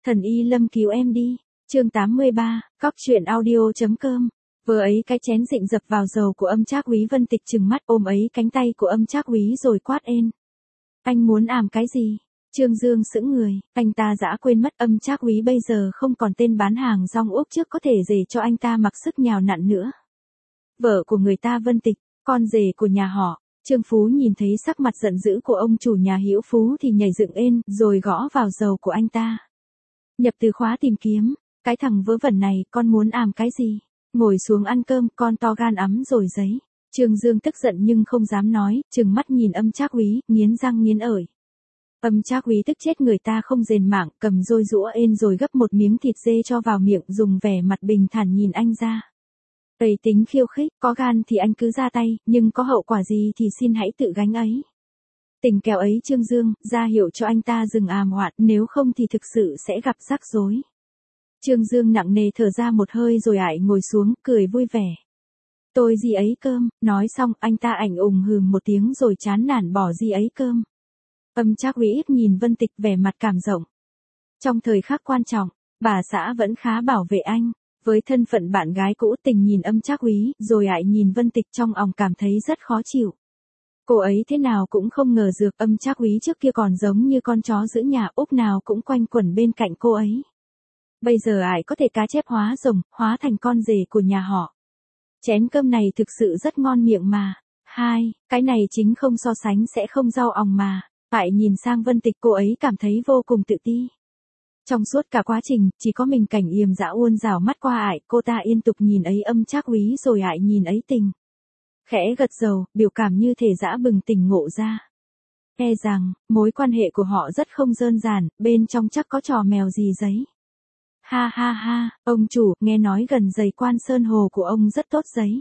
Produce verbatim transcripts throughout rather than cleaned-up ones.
Thần y lâm cứu em đi. Chương tám mươi ba, cóc truyện audio chấm com. Vừa ấy cái chén rịnh dập vào dầu của âm trác úy. Vân Tịch trừng mắt ôm ấy cánh tay của âm trác úy rồi quát ên. Anh muốn àm cái gì? Trương Dương sững người, anh ta dã quên mất âm trác úy bây giờ không còn tên bán hàng rong úp trước có thể rể cho anh ta mặc sức nhào nặn nữa. Vợ của người ta Vân Tịch, con rể của nhà họ. Trương Phú nhìn thấy sắc mặt giận dữ của ông chủ nhà Hữu Phú thì nhảy dựng ên rồi gõ vào dầu của anh ta. Nhập từ khóa tìm kiếm, cái thằng vớ vẩn này con muốn àm cái gì? Ngồi xuống ăn cơm con to gan ắm rồi giấy. Trương Dương tức giận nhưng không dám nói, trừng mắt nhìn âm trác úy, nghiến răng nghiến ởi. Âm trác úy tức chết người ta không rền mảng, cầm roi rũa ên rồi gấp một miếng thịt dê cho vào miệng, dùng vẻ mặt bình thản nhìn anh ra. Tây tính khiêu khích, có gan thì anh cứ ra tay, nhưng có hậu quả gì thì xin hãy tự gánh ấy. Tình kèo ấy Trương Dương, ra hiệu cho anh ta dừng àm oạn, nếu không thì thực sự sẽ gặp rắc rối. Trương Dương nặng nề thở ra một hơi rồi ải ngồi xuống, cười vui vẻ. Tôi gì ấy cơm, nói xong anh ta ảnh ùng hừm một tiếng rồi chán nản bỏ gì ấy cơm. Âm trác úy nhìn Vân Tịch vẻ mặt cảm rộng. Trong thời khắc quan trọng, bà xã vẫn khá bảo vệ anh. Với thân phận bạn gái cũ tình nhìn âm trác úy, rồi ải nhìn Vân Tịch trong òng cảm thấy rất khó chịu. Cô ấy thế nào cũng không ngờ dược âm trác úy trước kia còn giống như con chó giữ nhà úp nào cũng quanh quẩn bên cạnh cô ấy. Bây giờ ải có thể cá chép hóa rồng, hóa thành con rể của nhà họ. Chén cơm này thực sự rất ngon miệng mà. Hai, cái này chính không so sánh sẽ không rau òng mà. Ải nhìn sang Vân Tịch cô ấy cảm thấy vô cùng tự ti. Trong suốt cả quá trình, chỉ có mình Cảnh Yềm dã uôn rào mắt qua ải, cô ta yên tục nhìn ấy âm trác úy rồi ải nhìn ấy tình. Khẽ gật đầu, biểu cảm như thể dã bừng tỉnh ngộ ra. E rằng, mối quan hệ của họ rất không đơn giản, bên trong chắc có trò mèo gì giấy. Ha ha ha, ông chủ, nghe nói gần giày Quan Sơn Hồ của ông rất tốt giấy.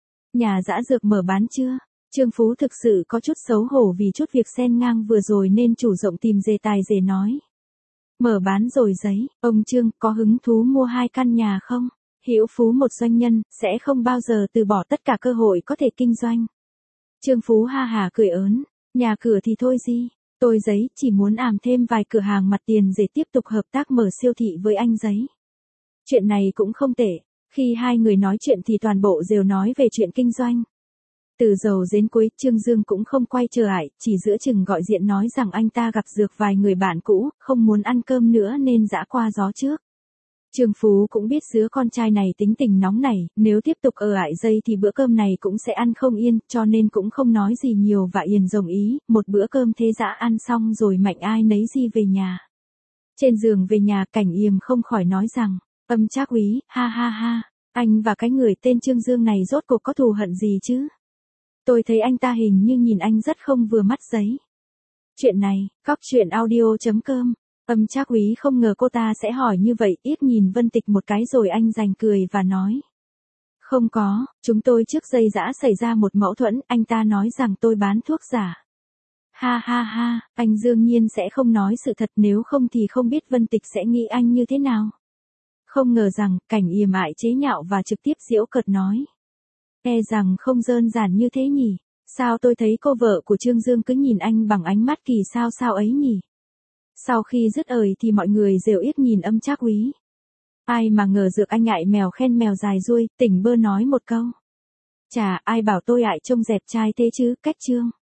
Nhà dã dược mở bán chưa? Trương Phú thực sự có chút xấu hổ vì chút việc xen ngang vừa rồi nên chủ rộng tìm dề tài dề nói. Mở bán rồi giấy, ông Trương có hứng thú mua hai căn nhà không? Hữu Phú một doanh nhân, sẽ không bao giờ từ bỏ tất cả cơ hội có thể kinh doanh. Trương Phú ha hà cười ớn, nhà cửa thì thôi gì, tôi giấy chỉ muốn àm thêm vài cửa hàng mặt tiền để tiếp tục hợp tác mở siêu thị với anh giấy. Chuyện này cũng không tệ, khi hai người nói chuyện thì toàn bộ đều nói về chuyện kinh doanh. Từ đầu đến cuối, Trương Dương cũng không quay trở lại, chỉ giữa chừng gọi điện nói rằng anh ta gặp dược vài người bạn cũ, không muốn ăn cơm nữa nên dã qua gió trước. Trương Phú cũng biết đứa con trai này tính tình nóng nảy, nếu tiếp tục ở lại dây thì bữa cơm này cũng sẽ ăn không yên, cho nên cũng không nói gì nhiều và yên đồng ý, một bữa cơm thế dã ăn xong rồi mạnh ai nấy di về nhà. Trên giường về nhà Cảnh Yềm không khỏi nói rằng, âm trác úy, ha ha ha, anh và cái người tên Trương Dương này rốt cuộc có thù hận gì chứ? Tôi thấy anh ta hình như nhìn anh rất không vừa mắt giấy. Chuyện này, cóc truyện audio chấm com. Âm trác úy không ngờ cô ta sẽ hỏi như vậy, ít nhìn Vân Tịch một cái rồi anh rành cười và nói. Không có, chúng tôi trước giây dã xảy ra một mâu thuẫn, anh ta nói rằng tôi bán thuốc giả. Ha ha ha, anh đương nhiên sẽ không nói sự thật, nếu không thì không biết Vân Tịch sẽ nghĩ anh như thế nào. Không ngờ rằng, Cảnh Yềm ải chế nhạo và trực tiếp giễu cợt nói. E rằng không đơn giản như thế nhỉ, sao tôi thấy cô vợ của Trương Dương cứ nhìn anh bằng ánh mắt kỳ sao sao ấy nhỉ. Sau khi dứt lời thì mọi người đều ít nhìn âm trác úy. Ai mà ngờ dược anh ngại mèo khen mèo dài ruôi, tỉnh bơ nói một câu. Chà, ai bảo tôi ải trông dẹp trai thế chứ, cách Trương.